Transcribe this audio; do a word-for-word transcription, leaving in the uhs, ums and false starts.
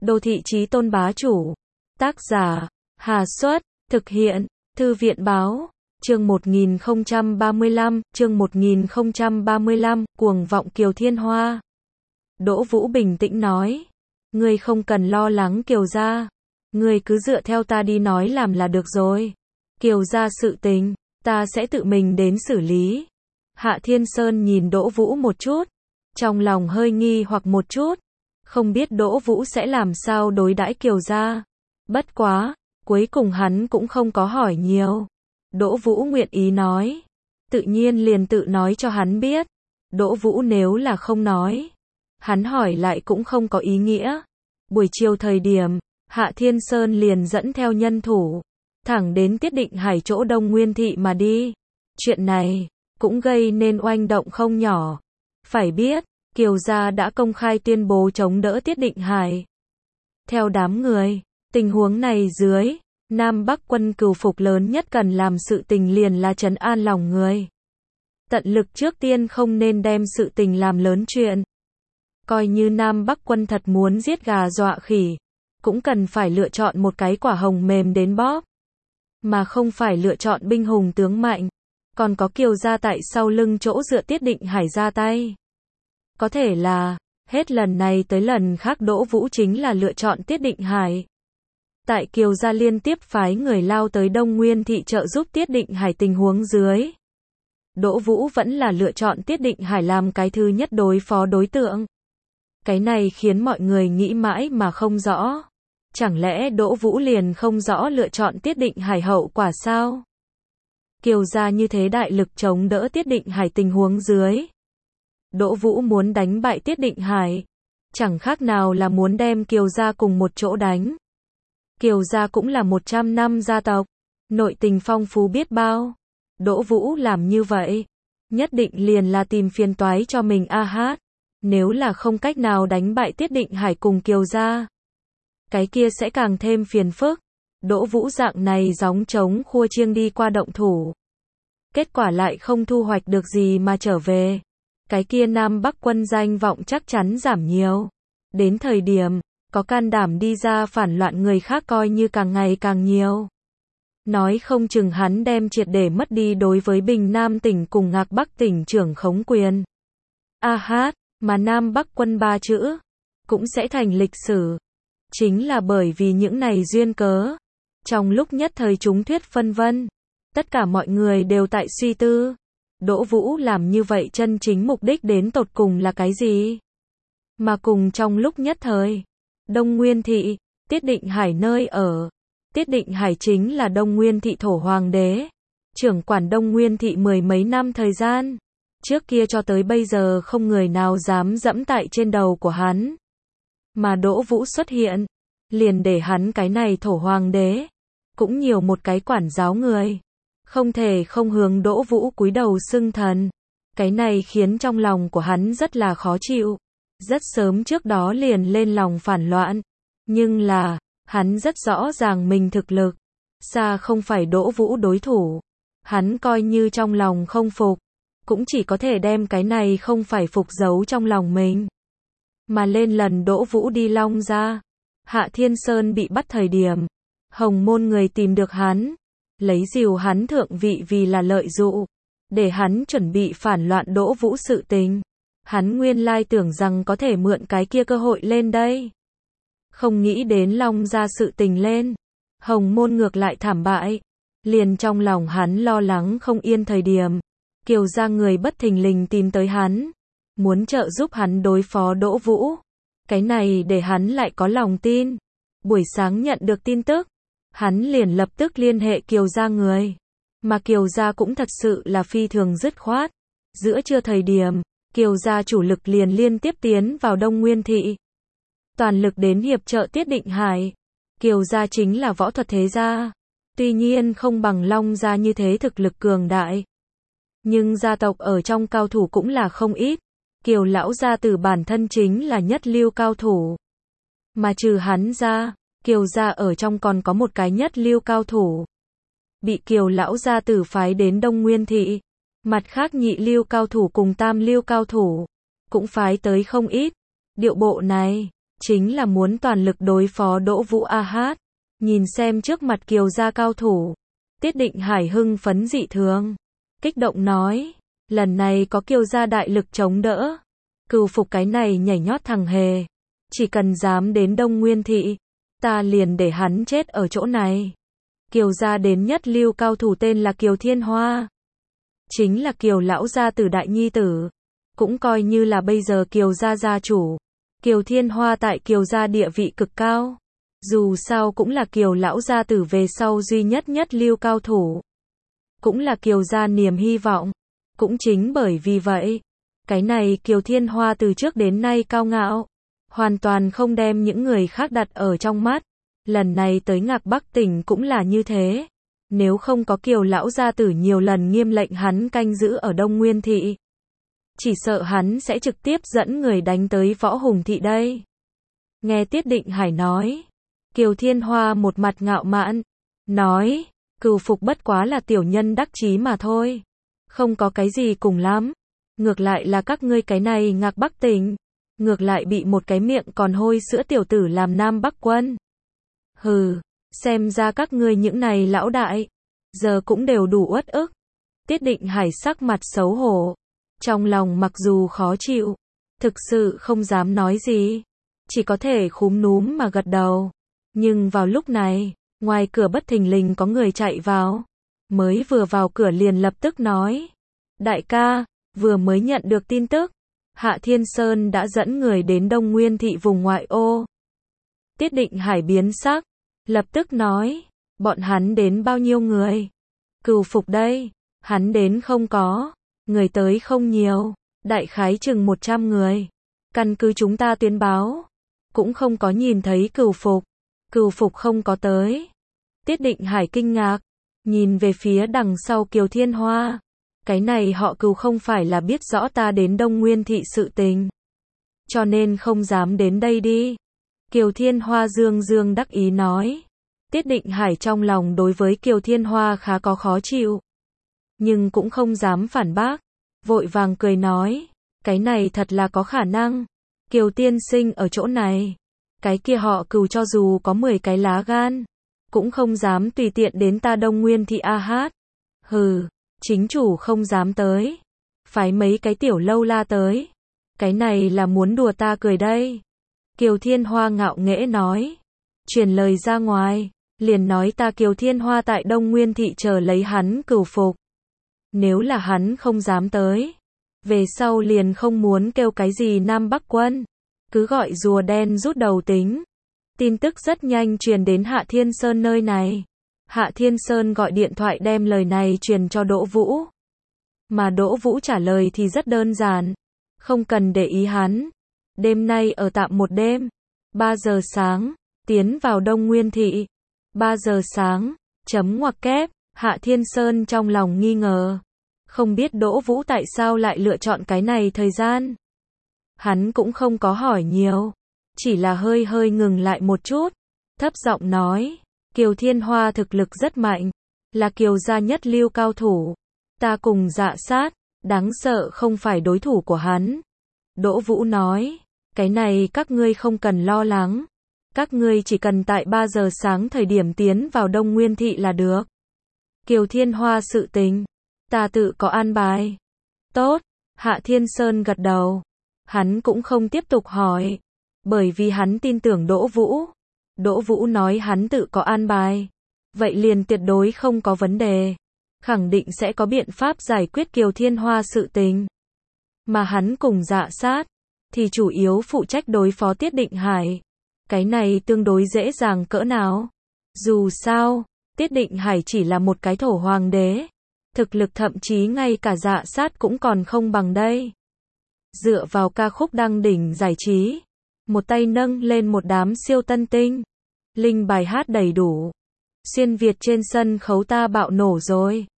Đô thị chí tôn bá chủ. Tác giả, Hà Xuất, thực hiện, Thư viện báo. Chương một nghìn không trăm ba mươi lăm, chương một nghìn không trăm ba mươi lăm, cuồng vọng Kiều Thiên Hoa. Đỗ Vũ bình tĩnh nói, ngươi không cần lo lắng Kiều gia, ngươi cứ dựa theo ta đi nói làm là được rồi. Kiều gia sự tình, ta sẽ tự mình đến xử lý. Hạ Thiên Sơn nhìn Đỗ Vũ một chút, trong lòng hơi nghi hoặc một chút, không biết Đỗ Vũ sẽ làm sao đối đãi Kiều gia. Bất quá, cuối cùng hắn cũng không có hỏi nhiều. Đỗ Vũ nguyện ý nói, tự nhiên liền tự nói cho hắn biết. Đỗ Vũ nếu là không nói, hắn hỏi lại cũng không có ý nghĩa. Buổi chiều thời điểm, Hạ Thiên Sơn liền dẫn theo nhân thủ, thẳng đến Tiết Định Hải chỗ Đông Nguyên thị mà đi. Chuyện này cũng gây nên oanh động không nhỏ. Phải biết, Kiều gia đã công khai tuyên bố chống đỡ Tiết Định Hải. Theo đám người, tình huống này dưới, Nam Bắc quân cừu phục lớn nhất cần làm sự tình liền là trấn an lòng người. Tận lực trước tiên không nên đem sự tình làm lớn chuyện. Coi như Nam Bắc quân thật muốn giết gà dọa khỉ, cũng cần phải lựa chọn một cái quả hồng mềm đến bóp, mà không phải lựa chọn binh hùng tướng mạnh. Còn có Kiều gia tại sau lưng chỗ dựa Tiết Định Hải ra tay. Có thể là, hết lần này tới lần khác Đỗ Vũ chính là lựa chọn Tiết Định Hải. Tại Kiều gia liên tiếp phái người lao tới Đông Nguyên thị trợ giúp Tiết Định Hải tình huống dưới, Đỗ Vũ vẫn là lựa chọn Tiết Định Hải làm cái thứ nhất đối phó đối tượng. Cái này khiến mọi người nghĩ mãi mà không rõ. Chẳng lẽ Đỗ Vũ liền không rõ lựa chọn Tiết Định Hải hậu quả sao? Kiều gia như thế đại lực chống đỡ Tiết Định Hải tình huống dưới, Đỗ Vũ muốn đánh bại Tiết Định Hải, chẳng khác nào là muốn đem Kiều gia cùng một chỗ đánh. Kiều gia cũng là một trăm năm gia tộc, nội tình phong phú biết bao. Đỗ Vũ làm như vậy, nhất định liền là tìm phiền toái cho mình a hát. Nếu là không cách nào đánh bại Tiết Định Hải cùng Kiều gia, cái kia sẽ càng thêm phiền phức. Đỗ Vũ dạng này gióng trống khua chiêng đi qua động thủ, kết quả lại không thu hoạch được gì mà trở về. Cái kia Nam Bắc quân danh vọng chắc chắn giảm nhiều. Đến thời điểm, có can đảm đi ra phản loạn người khác coi như càng ngày càng nhiều. Nói không chừng hắn đem triệt để mất đi đối với Bình Nam tỉnh cùng Ngạc Bắc tỉnh trưởng khống quyền. A hát, mà Nam Bắc quân ba chữ, cũng sẽ thành lịch sử. Chính là bởi vì những này duyên cớ. Trong lúc nhất thời chúng thuyết phân vân, tất cả mọi người đều tại suy tư. Đỗ Vũ làm như vậy chân chính mục đích đến tột cùng là cái gì? Mà cùng trong lúc nhất thời, Đông Nguyên thị, Tiết Định Hải nơi ở. Tiết Định Hải chính là Đông Nguyên thị thổ hoàng đế, trưởng quản Đông Nguyên thị mười mấy năm thời gian. Trước kia cho tới bây giờ không người nào dám dẫm tại trên đầu của hắn. Mà Đỗ Vũ xuất hiện, liền để hắn cái này thổ hoàng đế, cũng nhiều một cái quản giáo người. Không thể không hướng Đỗ Vũ cúi đầu xưng thần. Cái này khiến trong lòng của hắn rất là khó chịu. Rất sớm trước đó liền lên lòng phản loạn. Nhưng là, hắn rất rõ ràng mình thực lực, xa không phải Đỗ Vũ đối thủ. Hắn coi như trong lòng không phục, cũng chỉ có thể đem cái này không phải phục giấu trong lòng mình. Mà lên lần Đỗ Vũ đi Long gia, Hạ Thiên Sơn bị bắt thời điểm, Hồng môn người tìm được hắn, lấy dìu hắn thượng vị vì là lợi dụ, để hắn chuẩn bị phản loạn Đỗ Vũ sự tình. Hắn nguyên lai tưởng rằng có thể mượn cái kia cơ hội lên đây. Không nghĩ đến Long gia sự tình lên, Hồng môn ngược lại thảm bại. Liền trong lòng hắn lo lắng không yên thời điểm, Kiều gia người bất thình lình tìm tới hắn, muốn trợ giúp hắn đối phó Đỗ Vũ. Cái này để hắn lại có lòng tin. Buổi sáng nhận được tin tức, hắn liền lập tức liên hệ Kiều gia người. Mà Kiều gia cũng thật sự là phi thường dứt khoát. Giữa trưa thời điểm, Kiều gia chủ lực liền liên tiếp tiến vào Đông Nguyên thị, toàn lực đến hiệp trợ Tiết Định Hải. Kiều gia chính là võ thuật thế gia, tuy nhiên không bằng Long gia như thế thực lực cường đại, nhưng gia tộc ở trong cao thủ cũng là không ít. Kiều lão gia tử bản thân chính là nhất lưu cao thủ. Mà trừ hắn ra, Kiều gia ở trong còn có một cái nhất lưu cao thủ, bị Kiều lão gia tử phái đến Đông Nguyên thị. Mặt khác nhị lưu cao thủ cùng tam lưu cao thủ, cũng phái tới không ít. Điệu bộ này, chính là muốn toàn lực đối phó Đỗ Vũ A Hát. Nhìn xem trước mặt Kiều gia cao thủ, Tiết Định Hải hưng phấn dị thường, kích động nói, lần này có Kiều gia đại lực chống đỡ, cừu phục cái này nhảy nhót thằng hề, chỉ cần dám đến Đông Nguyên thị, ta liền để hắn chết ở chỗ này. Kiều gia đến nhất lưu cao thủ tên là Kiều Thiên Hoa, chính là Kiều lão gia tử đại nhi tử, cũng coi như là bây giờ Kiều gia gia chủ. Kiều Thiên Hoa tại Kiều gia địa vị cực cao, dù sao cũng là Kiều lão gia tử về sau duy nhất nhất lưu cao thủ, cũng là Kiều gia niềm hy vọng. Cũng chính bởi vì vậy, cái này Kiều Thiên Hoa từ trước đến nay cao ngạo, hoàn toàn không đem những người khác đặt ở trong mắt. Lần này tới Ngạc Bắc tỉnh cũng là như thế. Nếu không có Kiều lão gia tử nhiều lần nghiêm lệnh hắn canh giữ ở Đông Nguyên thị, chỉ sợ hắn sẽ trực tiếp dẫn người đánh tới Võ Hùng thị đây. Nghe Tiết Định Hải nói, Kiều Thiên Hoa một mặt ngạo mạn, nói, cừu phục bất quá là tiểu nhân đắc chí mà thôi, không có cái gì cùng lắm, ngược lại là các ngươi cái này Ngạc Bắc tỉnh, ngược lại bị một cái miệng còn hôi sữa tiểu tử làm Nam Bắc quân. Hừ, xem ra các ngươi những này lão đại, giờ cũng đều đủ uất ức. Tiết Định Hải sắc mặt xấu hổ, trong lòng mặc dù khó chịu, thực sự không dám nói gì, chỉ có thể khúm núm mà gật đầu. Nhưng vào lúc này, ngoài cửa bất thình lình có người chạy vào, mới vừa vào cửa liền lập tức nói, đại ca, vừa mới nhận được tin tức, Hạ Thiên Sơn đã dẫn người đến Đông Nguyên thị vùng ngoại ô. Tiết Định Hải biến sắc, lập tức nói, bọn hắn đến bao nhiêu người? Cừu phục đây, hắn đến không có, người tới không nhiều, đại khái chừng một trăm người. Căn cứ chúng ta tuyên báo, cũng không có nhìn thấy cừu phục, cừu phục không có tới. Tiết Định Hải kinh ngạc, nhìn về phía đằng sau Kiều Thiên Hoa, cái này họ Cừu không phải là biết rõ ta đến Đông Nguyên thị sự tình, cho nên không dám đến đây đi. Kiều Thiên Hoa dương dương đắc ý nói. Tiết Định Hải trong lòng đối với Kiều Thiên Hoa khá có khó chịu, nhưng cũng không dám phản bác, vội vàng cười nói, cái này thật là có khả năng, Kiều tiên sinh ở chỗ này, cái kia họ Cừu cho dù có mười cái lá gan, cũng không dám tùy tiện đến ta Đông Nguyên thị A Hát. Hừ, chính chủ không dám tới, phái mấy cái tiểu lâu la tới, cái này là muốn đùa ta cười đây. Kiều Thiên Hoa ngạo nghễ nói, truyền lời ra ngoài, liền nói ta Kiều Thiên Hoa tại Đông Nguyên thị chờ lấy hắn cừu phục. Nếu là hắn không dám tới, về sau liền không muốn kêu cái gì Nam Bắc quân, cứ gọi rùa đen rút đầu tính. Tin tức rất nhanh truyền đến Hạ Thiên Sơn nơi này. Hạ Thiên Sơn gọi điện thoại đem lời này truyền cho Đỗ Vũ. Mà Đỗ Vũ trả lời thì rất đơn giản, không cần để ý hắn. Đêm nay ở tạm một đêm, ba giờ sáng, tiến vào Đông Nguyên thị. ba giờ sáng, chấm ngoặc kép, Hạ Thiên Sơn trong lòng nghi ngờ. Không biết Đỗ Vũ tại sao lại lựa chọn cái này thời gian. Hắn cũng không có hỏi nhiều, chỉ là hơi hơi ngừng lại một chút, thấp giọng nói, Kiều Thiên Hoa thực lực rất mạnh, là Kiều gia nhất lưu cao thủ. Ta cùng Dạ Sát, đáng sợ không phải đối thủ của hắn. Đỗ Vũ nói, cái này các ngươi không cần lo lắng. Các ngươi chỉ cần tại ba giờ sáng thời điểm tiến vào Đông Nguyên thị là được. Kiều Thiên Hoa sự tình, ta tự có an bài. Tốt, Hạ Thiên Sơn gật đầu. Hắn cũng không tiếp tục hỏi, bởi vì hắn tin tưởng Đỗ Vũ. Đỗ Vũ nói hắn tự có an bài, vậy liền tuyệt đối không có vấn đề, khẳng định sẽ có biện pháp giải quyết Kiều Thiên Hoa sự tình. Mà hắn cùng Dạ Sát, thì chủ yếu phụ trách đối phó Tiết Định Hải. Cái này tương đối dễ dàng cỡ nào. Dù sao, Tiết Định Hải chỉ là một cái thổ hoàng đế, thực lực thậm chí ngay cả Dạ Sát cũng còn không bằng đây. Dựa vào ca khúc đăng đỉnh giải trí, một tay nâng lên một đám siêu tân tinh, linh bài hát đầy đủ, xuyên Việt trên sân khấu ta bạo nổ rồi.